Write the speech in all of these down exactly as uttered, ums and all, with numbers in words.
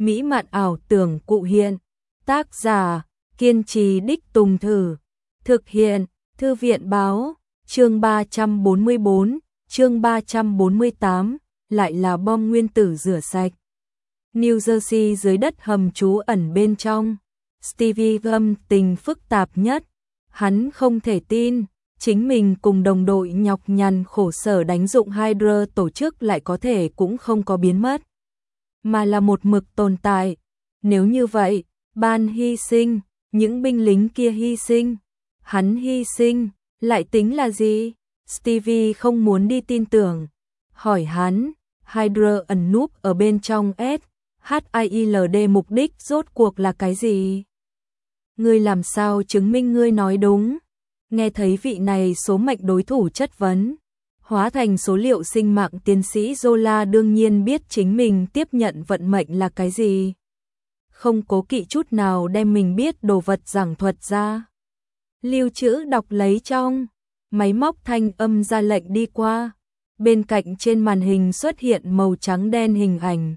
mỹ mạn ảo tưởng cụ hiện. Tác giả, kiên trì đích tùng thử. Thực hiện, Thư viện báo, chương ba trăm bốn mươi bốn, chương ba trăm bốn mươi tám, lại là bom nguyên tử rửa sạch. New Jersey dưới đất hầm trú ẩn bên trong. Stevie âm tình phức tạp nhất. Hắn không thể tin, chính mình cùng đồng đội nhọc nhằn khổ sở đánh dụng Hydra tổ chức lại có thể cũng không có biến mất, mà là một mực tồn tại. Nếu như vậy, Ban hy sinh, những binh lính kia hy sinh, hắn hy sinh, lại tính là gì? Stevie không muốn đi tin tưởng. Hỏi hắn, Hydra ẩn núp ở bên trong S H I L D mục đích rốt cuộc là cái gì? Ngươi làm sao chứng minh ngươi nói đúng? Nghe thấy vị này số mệnh đối thủ chất vấn, hóa thành số liệu sinh mạng tiến sĩ Zola đương nhiên biết chính mình tiếp nhận vận mệnh là cái gì. Không cố kỵ chút nào đem mình biết đồ vật giảng thuật ra. Lưu trữ đọc lấy trong, máy móc thanh âm ra lệnh đi qua. Bên cạnh trên màn hình xuất hiện màu trắng đen hình ảnh.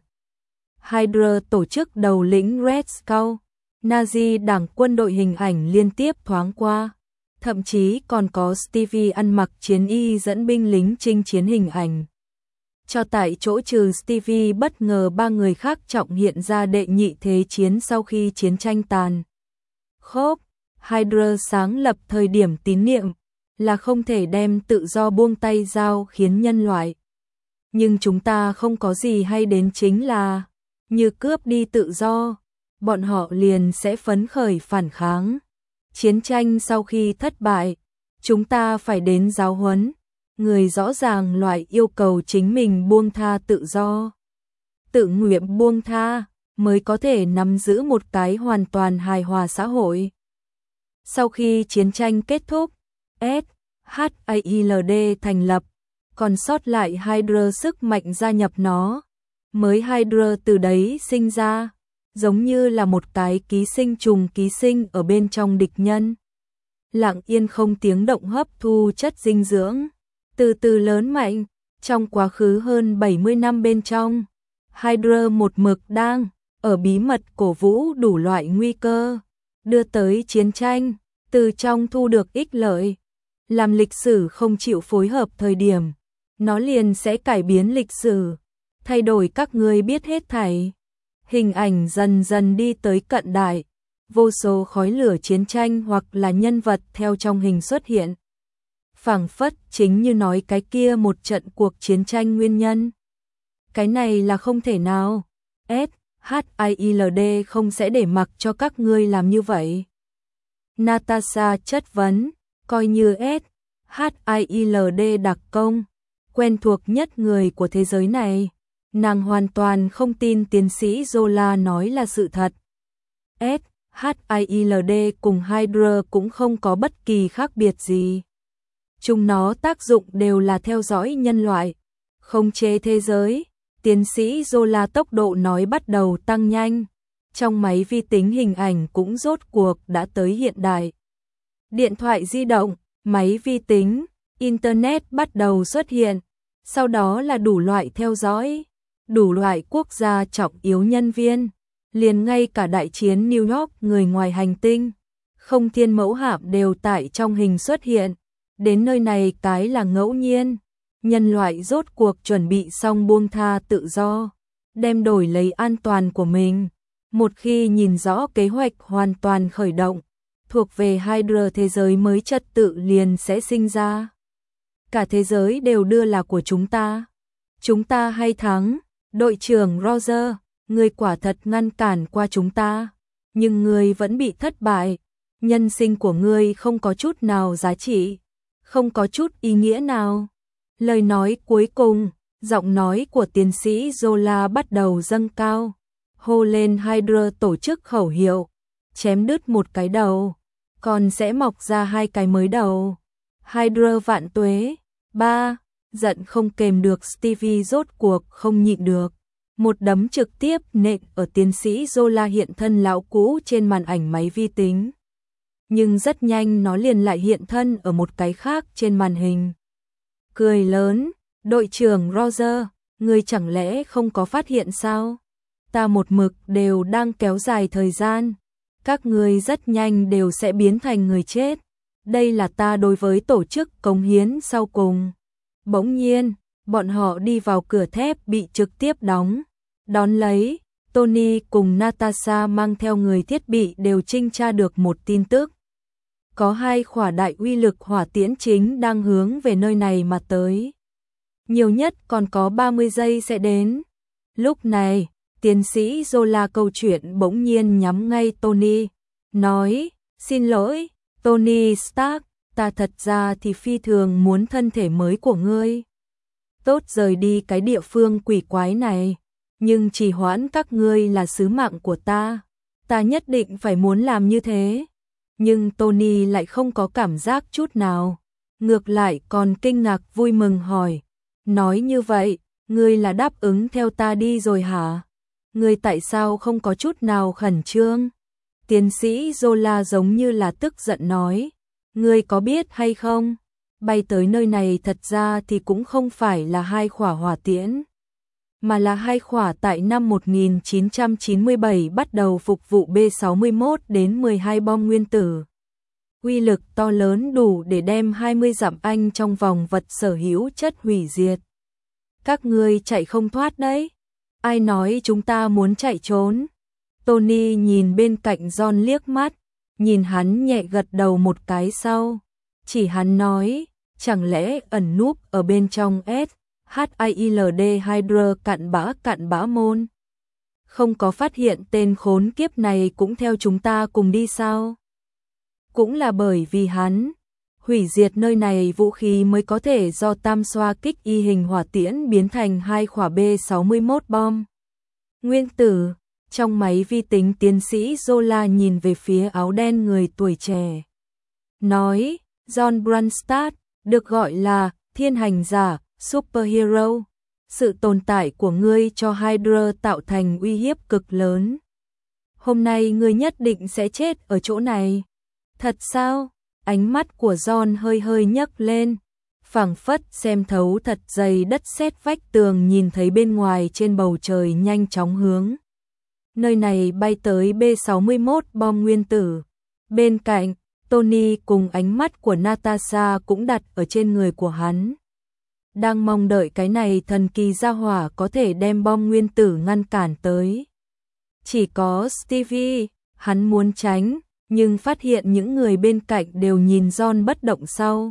Hydra tổ chức đầu lĩnh Red Skull, Nazi đảng quân đội hình ảnh liên tiếp thoáng qua. Thậm chí còn có Stevie ăn mặc chiến y dẫn binh lính chinh chiến hình ảnh. Cho tại chỗ trừ Stevie bất ngờ ba người khác trọng hiện ra đệ nhị thế chiến sau khi chiến tranh tàn. Khốc, Hydra sáng lập thời điểm tín niệm là không thể đem tự do buông tay giao khiến nhân loại. Nhưng chúng ta không có gì hay đến chính là, như cướp đi tự do, bọn họ liền sẽ phấn khởi phản kháng. Chiến tranh sau khi thất bại, chúng ta phải đến giáo huấn. Người rõ ràng loại yêu cầu chính mình buông tha tự do. Tự nguyện buông tha mới có thể nắm giữ một cái hoàn toàn hài hòa xã hội. Sau khi chiến tranh kết thúc, S H I L D thành lập, còn sót lại Hydra sức mạnh gia nhập nó. Mới Hydra từ đấy sinh ra, giống như là một cái ký sinh trùng ký sinh ở bên trong địch nhân. Lặng yên không tiếng động hấp thu chất dinh dưỡng, từ từ lớn mạnh. Trong quá khứ hơn bảy mươi năm bên trong, Hydra một mực đang ở bí mật cổ vũ đủ loại nguy cơ, đưa tới chiến tranh, từ trong thu được ích lợi. Làm lịch sử không chịu phối hợp thời điểm, nó liền sẽ cải biến lịch sử, thay đổi các ngươi biết hết thảy. Hình ảnh dần dần đi tới cận đại, vô số khói lửa chiến tranh hoặc là nhân vật theo trong hình xuất hiện. Phảng phất chính như nói cái kia một trận cuộc chiến tranh nguyên nhân. Cái này là không thể nào. S H I L D không sẽ để mặc cho các ngươi làm như vậy. Natasha chất vấn, coi như S H I L D đặc công, quen thuộc nhất người của thế giới này. Nàng hoàn toàn không tin tiến sĩ Zola nói là sự thật. S H I L D cùng Hydra cũng không có bất kỳ khác biệt gì. Chúng nó tác dụng đều là theo dõi nhân loại, khống chế thế giới. Tiến sĩ Zola tốc độ nói bắt đầu tăng nhanh. Trong máy vi tính hình ảnh cũng rốt cuộc đã tới hiện đại. Điện thoại di động, máy vi tính, Internet bắt đầu xuất hiện. Sau đó là đủ loại theo dõi, đủ loại quốc gia trọng yếu nhân viên. Liền ngay cả đại chiến New York người ngoài hành tinh, không thiên mẫu hạm đều tại trong hình xuất hiện. Đến nơi này cái là ngẫu nhiên. Nhân loại rốt cuộc chuẩn bị xong buông tha tự do, đem đổi lấy an toàn của mình. Một khi nhìn rõ kế hoạch hoàn toàn khởi động, thuộc về Hydra thế giới mới trật tự liền sẽ sinh ra. Cả thế giới đều đưa là của chúng ta. Chúng ta hay thắng. Đội trưởng Roger, ngươi quả thật ngăn cản qua chúng ta, nhưng ngươi vẫn bị thất bại. Nhân sinh của ngươi không có chút nào giá trị, không có chút ý nghĩa nào. Lời nói cuối cùng, giọng nói của tiến sĩ Zola bắt đầu dâng cao, hô lên Hydra tổ chức khẩu hiệu, chém đứt một cái đầu, còn sẽ mọc ra hai cái mới đầu. Hydra vạn tuế. Ba, giận không kềm được Stevie rốt cuộc không nhịn được. Một đấm trực tiếp nện ở tiến sĩ Zola hiện thân lão cũ trên màn ảnh máy vi tính. Nhưng rất nhanh nó liền lại hiện thân ở một cái khác trên màn hình. Cười lớn, đội trưởng Roger, ngươi chẳng lẽ không có phát hiện sao? ta một mực đều đang kéo dài thời gian. Các ngươi rất nhanh đều sẽ biến thành người chết. Đây là ta đối với tổ chức cống hiến sau cùng. Bỗng nhiên, bọn họ đi vào cửa thép bị trực tiếp đóng. Đón lấy, Tony cùng Natasha mang theo người thiết bị đều trinh tra được một tin tức. Có hai khỏa đại uy lực hỏa tiễn chính đang hướng về nơi này mà tới. Nhiều nhất còn có ba mươi giây sẽ đến. Lúc này, tiến sĩ Zola câu chuyện bỗng nhiên nhắm ngay Tony. Nói, xin lỗi, Tony Stark, ta thật ra thì phi thường muốn thân thể mới của ngươi. Tốt rời đi cái địa phương quỷ quái này. Nhưng trì hoãn các ngươi là sứ mạng của ta. Ta nhất định phải muốn làm như thế. Nhưng Tony lại không có cảm giác chút nào. Ngược lại còn kinh ngạc vui mừng hỏi. Nói như vậy, ngươi là đáp ứng theo ta đi rồi hả? Ngươi tại sao không có chút nào khẩn trương? Tiến sĩ Zola giống như là tức giận nói. Ngươi có biết hay không? Bay tới nơi này thật ra thì cũng không phải là hai khỏa hỏa tiễn. Mà là hai khỏa tại năm một nghìn chín trăm chín mươi bảy bắt đầu phục vụ B sáu mươi mốt đến mười hai bom nguyên tử. Uy lực to lớn đủ để đem hai mươi dặm Anh trong vòng vật sở hữu chất hủy diệt. Các ngươi chạy không thoát đấy. Ai nói chúng ta muốn chạy trốn? Tony nhìn bên cạnh John liếc mắt, nhìn hắn nhẹ gật đầu một cái sau. Chỉ hắn nói, chẳng lẽ ẩn núp ở bên trong S. hát i lờ đê Hydra cặn bã cặn bã môn. Không có phát hiện tên khốn kiếp này cũng theo chúng ta cùng đi sao? Cũng là bởi vì hắn hủy diệt nơi này vũ khí mới có thể do tam xoa kích y hình hỏa tiễn biến thành hai khỏa B sáu mươi mốt bom. Nguyên tử, trong máy vi tính tiến sĩ Zola nhìn về phía áo đen người tuổi trẻ. Nói, John Brunstad, được gọi là thiên hành giả, superhero. Sự tồn tại của ngươi cho Hydra tạo thành uy hiếp cực lớn. Hôm nay ngươi nhất định sẽ chết ở chỗ này. Thật sao? Ánh mắt của John hơi hơi nhấc lên, phảng phất xem thấu thật dày đất sét vách tường nhìn thấy bên ngoài trên bầu trời nhanh chóng hướng. Nơi này bay tới B sáu mươi mốt bom nguyên tử. Bên cạnh, Tony cùng ánh mắt của Natasha cũng đặt ở trên người của hắn. Đang mong đợi cái này thần kỳ gia hỏa có thể đem bom nguyên tử ngăn cản tới. Chỉ có Stevie, hắn muốn tránh, nhưng phát hiện những người bên cạnh đều nhìn John bất động sau.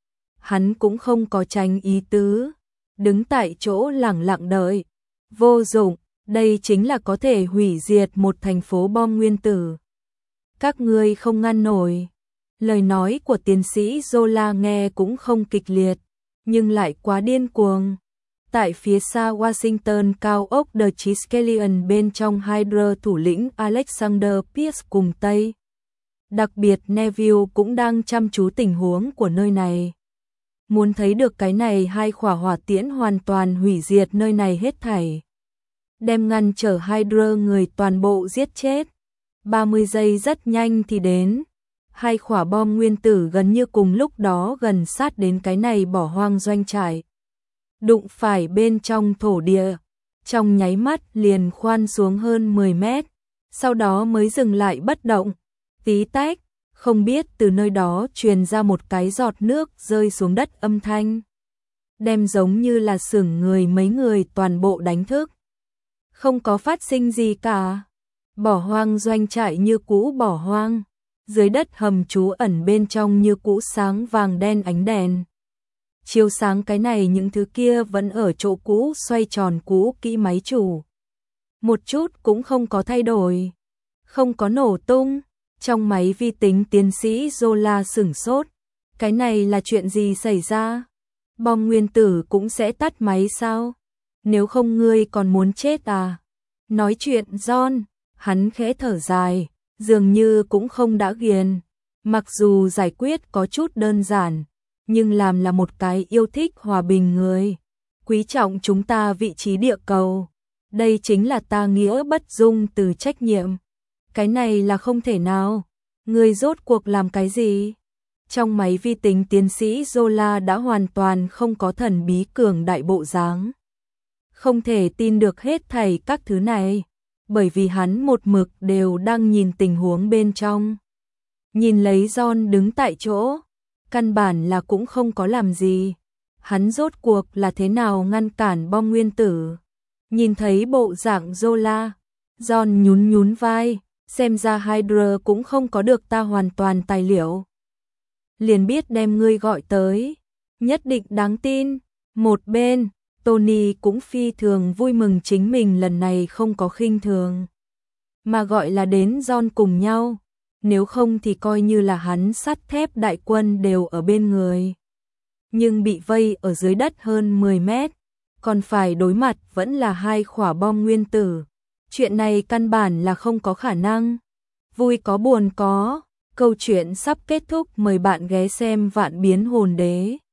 Hắn cũng không có tránh ý tứ, đứng tại chỗ lẳng lặng đợi. Vô dụng, đây chính là có thể hủy diệt một thành phố bom nguyên tử. Các ngươi không ngăn nổi. Lời nói của tiến sĩ Zola nghe cũng không kịch liệt, nhưng lại quá điên cuồng. Tại phía xa Washington cao ốc The Triskelion bên trong Hydra thủ lĩnh Alexander Pierce cùng Tây. Đặc biệt Neville cũng đang chăm chú tình huống của nơi này. Muốn thấy được cái này hai khỏa hỏa tiễn hoàn toàn hủy diệt nơi này hết thảy. Đem ngăn trở Hydra người toàn bộ giết chết. ba mươi giây rất nhanh thì đến. Hai khỏa bom nguyên tử gần như cùng lúc đó gần sát đến cái này bỏ hoang doanh trại. Đụng phải bên trong thổ địa. Trong nháy mắt liền khoan xuống hơn mười mét. Sau đó mới dừng lại bất động. Tí tách, không biết từ nơi đó truyền ra một cái giọt nước rơi xuống đất âm thanh. Đem giống như là sửng người mấy người toàn bộ đánh thức. Không có phát sinh gì cả. Bỏ hoang doanh trại như cũ bỏ hoang. Dưới đất hầm trú ẩn bên trong như cũ sáng vàng đen ánh đèn. Chiếu sáng cái này những thứ kia vẫn ở chỗ cũ xoay tròn cũ kỹ máy chủ. Một chút cũng không có thay đổi. Không có nổ tung. Trong máy vi tính tiến sĩ Zola sửng sốt. Cái này là chuyện gì xảy ra? Bom nguyên tử cũng sẽ tắt máy sao? Nếu không ngươi còn muốn chết à? Nói chuyện John, hắn khẽ thở dài, dường như cũng không đã ghiền. Mặc dù giải quyết có chút đơn giản, nhưng làm là một cái yêu thích hòa bình người. Quý trọng chúng ta vị trí địa cầu. Đây chính là ta nghĩa bất dung từ trách nhiệm. Cái này là không thể nào. Ngươi rốt cuộc làm cái gì? Trong máy vi tính tiến sĩ Zola đã hoàn toàn không có thần bí cường đại bộ dáng. Không thể tin được hết thảy các thứ này. bởi vì hắn một mực đều đang nhìn tình huống bên trong. Nhìn lấy John đứng tại chỗ, căn bản là cũng không có làm gì. Hắn rốt cuộc là thế nào ngăn cản bom nguyên tử? Nhìn thấy bộ dạng Zola, John nhún nhún vai, xem ra Hydra cũng không có được ta hoàn toàn tài liệu. Liền biết đem ngươi gọi tới, nhất định đáng tin. Một bên, Tony cũng phi thường vui mừng chính mình lần này không có khinh thường, mà gọi là đến John cùng nhau, nếu không thì coi như là hắn sắt thép đại quân đều ở bên người. Nhưng bị vây ở dưới đất hơn mười mét, còn phải đối mặt vẫn là hai quả bom nguyên tử. Chuyện này căn bản là không có khả năng. Vui có buồn có, câu chuyện sắp kết thúc, mời bạn ghé xem Vạn Biến Hồn Đế.